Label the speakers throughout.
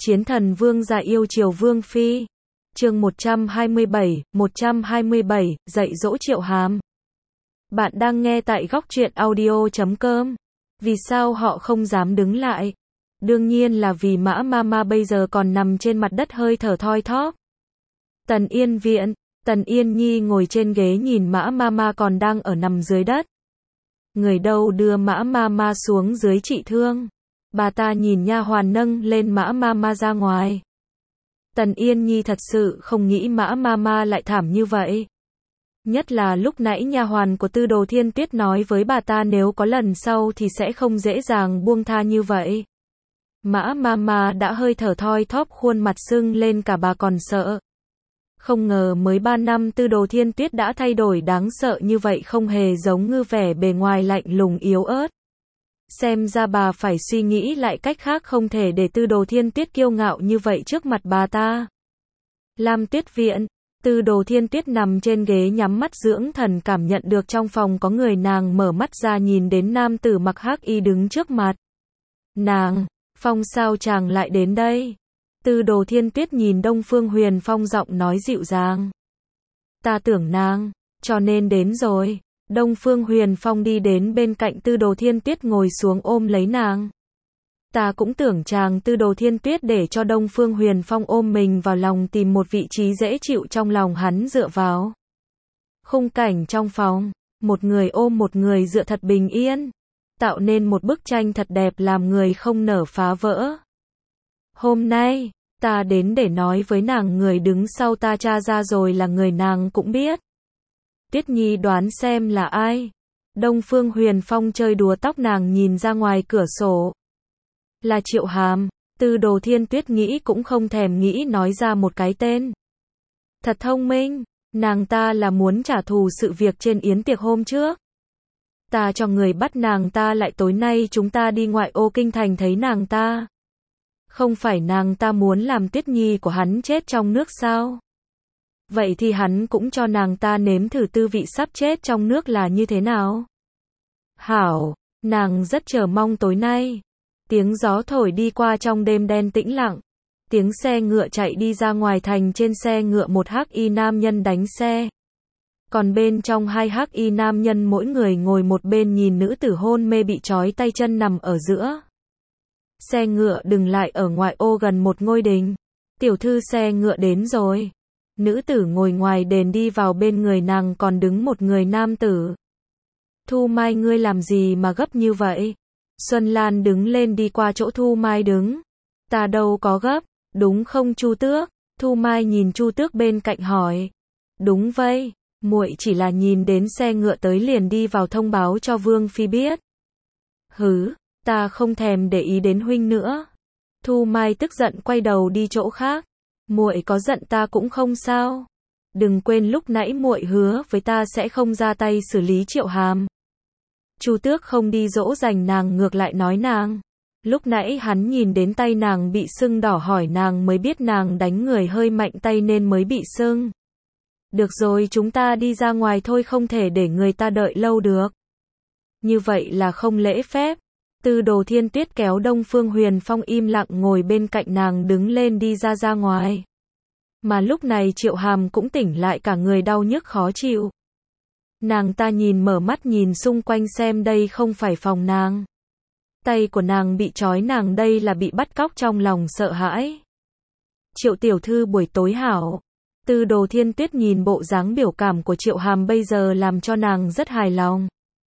Speaker 1: Chiến thần vương gia yêu Triều Vương Phi. Chương 127, dạy dỗ Triệu Hàm. Bạn đang nghe tại góc truyện audio.com. Vì sao họ không dám đứng lại? Đương nhiên là vì Mã Mama bây giờ còn nằm trên mặt đất hơi thở thoi thóp. Tần Yên viện, Tần Yên Nhi ngồi trên ghế nhìn Mã Mama còn đang ở nằm dưới đất. Người đâu đưa Mã Mama xuống dưới trị thương. Bà ta nhìn nha hoàn nâng lên Mã Mama ra ngoài. Tần Yên Nhi thật sự không nghĩ Mã Mama lại thảm như vậy. Nhất là lúc nãy nha hoàn của Tư Đồ Thiên Tuyết nói với bà ta nếu có lần sau thì sẽ không dễ dàng buông tha như vậy. Mã Mama đã hơi thở thoi thóp, khuôn mặt sưng lên, cả bà còn sợ. Không ngờ mới 3 năm Tư Đồ Thiên Tuyết đã thay đổi đáng sợ như vậy, không hề giống như vẻ bề ngoài lạnh lùng yếu ớt. Xem ra bà phải suy nghĩ lại cách khác, không thể để Tư Đồ Thiên Tuyết kiêu ngạo như vậy trước mặt bà ta. Lam Tuyết viện, Tư Đồ Thiên Tuyết nằm trên ghế nhắm mắt dưỡng thần, cảm nhận được trong phòng có người. Nàng mở mắt ra nhìn đến nam tử mặc hắc y đứng trước mặt. Nàng, Phong sao chàng lại đến đây? Tư Đồ Thiên Tuyết nhìn Đông Phương Huyền Phong, giọng nói dịu dàng. Ta tưởng nàng, cho nên đến rồi. Đông Phương Huyền Phong đi đến bên cạnh Tư Đồ Thiên Tuyết, ngồi xuống ôm lấy nàng. Ta cũng tưởng chàng. Tư Đồ Thiên Tuyết để cho Đông Phương Huyền Phong ôm mình vào lòng, tìm một vị trí dễ chịu trong lòng hắn dựa vào. Khung cảnh trong phòng, một người ôm một người dựa thật bình yên, tạo nên một bức tranh thật đẹp làm người không nỡ phá vỡ. Hôm nay, ta đến để nói với nàng, người đứng sau ta tra ra rồi là người nàng cũng biết. Tuyết Nhi đoán xem là ai? Đông Phương Huyền Phong chơi đùa tóc nàng, nhìn ra ngoài cửa sổ. Là Triệu Hàm. Tư Đồ Thiên Tuyết nghĩ cũng không thèm nghĩ, nói ra một cái tên. Thật thông minh, nàng ta là muốn trả thù sự việc trên yến tiệc hôm trước. Ta cho người bắt nàng ta lại, tối nay chúng ta đi ngoại ô kinh thành thấy nàng ta. Không phải nàng ta muốn làm Tuyết Nhi của hắn chết trong nước sao? Vậy thì hắn cũng cho nàng ta nếm thử tư vị sắp chết trong nước là như thế nào. Hảo, nàng rất chờ mong tối nay. Tiếng gió thổi đi qua trong đêm đen tĩnh lặng. Tiếng xe ngựa chạy đi ra ngoài thành, trên xe ngựa một hắc y nam nhân đánh xe. Còn bên trong hai hắc y nam nhân mỗi người ngồi một bên, nhìn nữ tử hôn mê bị trói tay chân nằm ở giữa. Xe ngựa dừng lại ở ngoại ô gần một ngôi đình. Tiểu thư, xe ngựa đến rồi. Nữ tử ngồi ngoài đền, đi vào bên người nàng còn đứng một người nam tử. Thu Mai, ngươi làm gì mà gấp như vậy? Xuân Lan đứng lên đi qua chỗ Thu Mai đứng. Ta đâu có gấp, đúng không Chu Tước? Thu Mai nhìn Chu Tước bên cạnh hỏi. Đúng vậy, muội chỉ là nhìn đến xe ngựa tới liền đi vào thông báo cho Vương Phi biết. Hứ, ta không thèm để ý đến huynh nữa. Thu Mai tức giận quay đầu đi chỗ khác. Muội có giận ta cũng không sao. Đừng quên lúc nãy muội hứa với ta sẽ không ra tay xử lý Triệu Hàm. Chu Tước không đi dỗ dành nàng, ngược lại nói nàng. Lúc nãy hắn nhìn đến tay nàng bị sưng đỏ, hỏi nàng mới biết nàng đánh người hơi mạnh tay nên mới bị sưng. Được rồi, chúng ta đi ra ngoài thôi, không thể để người ta đợi lâu được. Như vậy là không lễ phép. Tư Đồ Thiên Tuyết kéo Đông Phương Huyền Phong im lặng ngồi bên cạnh nàng, đứng lên đi ra ngoài. Mà lúc này Triệu Hàm cũng tỉnh lại, cả người đau nhức khó chịu. Nàng ta mở mắt nhìn xung quanh xem đây không phải phòng nàng. Tay của nàng bị trói, nàng đây là bị bắt cóc, trong lòng sợ hãi. Triệu tiểu thư buổi tối hảo. Tư Đồ Thiên Tuyết nhìn bộ dáng biểu cảm của Triệu Hàm bây giờ làm cho nàng rất hài lòng.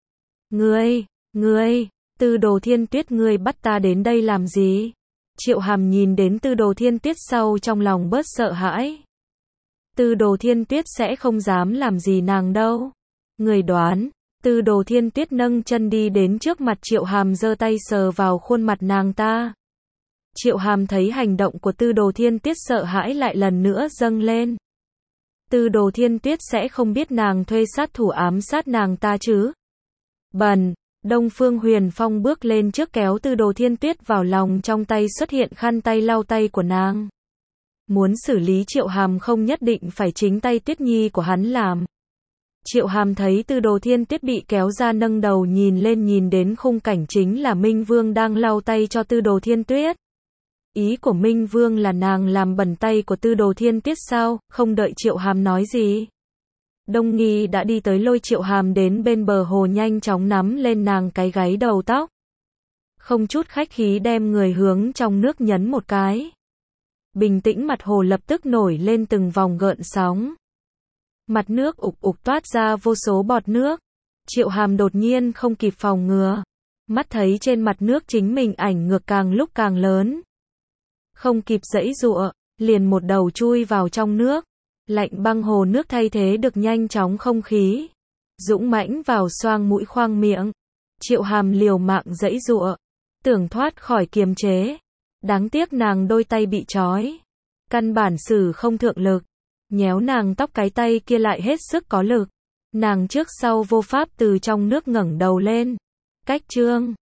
Speaker 1: Ngươi, Tư Đồ Thiên Tuyết, ngươi bắt ta đến đây làm gì? Triệu Hàm nhìn đến Tư Đồ Thiên Tuyết sau trong lòng bớt sợ hãi. Tư Đồ Thiên Tuyết sẽ không dám làm gì nàng đâu. Người đoán. Tư Đồ Thiên Tuyết nâng chân đi đến trước mặt Triệu Hàm, giơ tay sờ vào khuôn mặt nàng ta. Triệu Hàm thấy hành động của Tư Đồ Thiên Tuyết, sợ hãi lại lần nữa dâng lên. Tư Đồ Thiên Tuyết sẽ không biết nàng thuê sát thủ ám sát nàng ta chứ? Bần, Đông Phương Huyền Phong bước lên trước, kéo Tư Đồ Thiên Tuyết vào lòng, trong tay xuất hiện khăn tay lau tay của nàng. Muốn xử lý Triệu Hàm không nhất định phải chính tay Tuyết Nhi của hắn làm. Triệu Hàm thấy Tư Đồ Thiên Tuyết bị kéo ra, nâng đầu nhìn lên, nhìn đến khung cảnh chính là Minh Vương đang lau tay cho Tư Đồ Thiên Tuyết. Ý của Minh Vương là nàng làm bẩn tay của Tư Đồ Thiên Tiết sao? Không đợi Triệu Hàm nói gì, Đông Nghi đã đi tới lôi Triệu Hàm đến bên bờ hồ, nhanh chóng nắm lên nàng cái gáy đầu tóc. Không chút khách khí đem người hướng trong nước nhấn một cái. Bình tĩnh mặt hồ lập tức nổi lên từng vòng gợn sóng. Mặt nước ục ục toát ra vô số bọt nước. Triệu Hàm đột nhiên không kịp phòng ngừa. Mắt thấy trên mặt nước chính mình ảnh ngược càng lúc càng lớn. Không kịp giãy giụa, liền một đầu chui vào trong nước. Lạnh băng hồ nước thay thế được nhanh chóng không khí. Dũng mãnh vào xoang mũi khoang miệng. Triệu Hàm liều mạng giãy giụa, tưởng thoát khỏi kiềm chế. Đáng tiếc nàng đôi tay bị trói. Căn bản sử không thượng lực. Nhéo nàng tóc cái tay kia lại hết sức có lực. Nàng trước sau vô pháp từ trong nước ngẩng đầu lên. Cách chương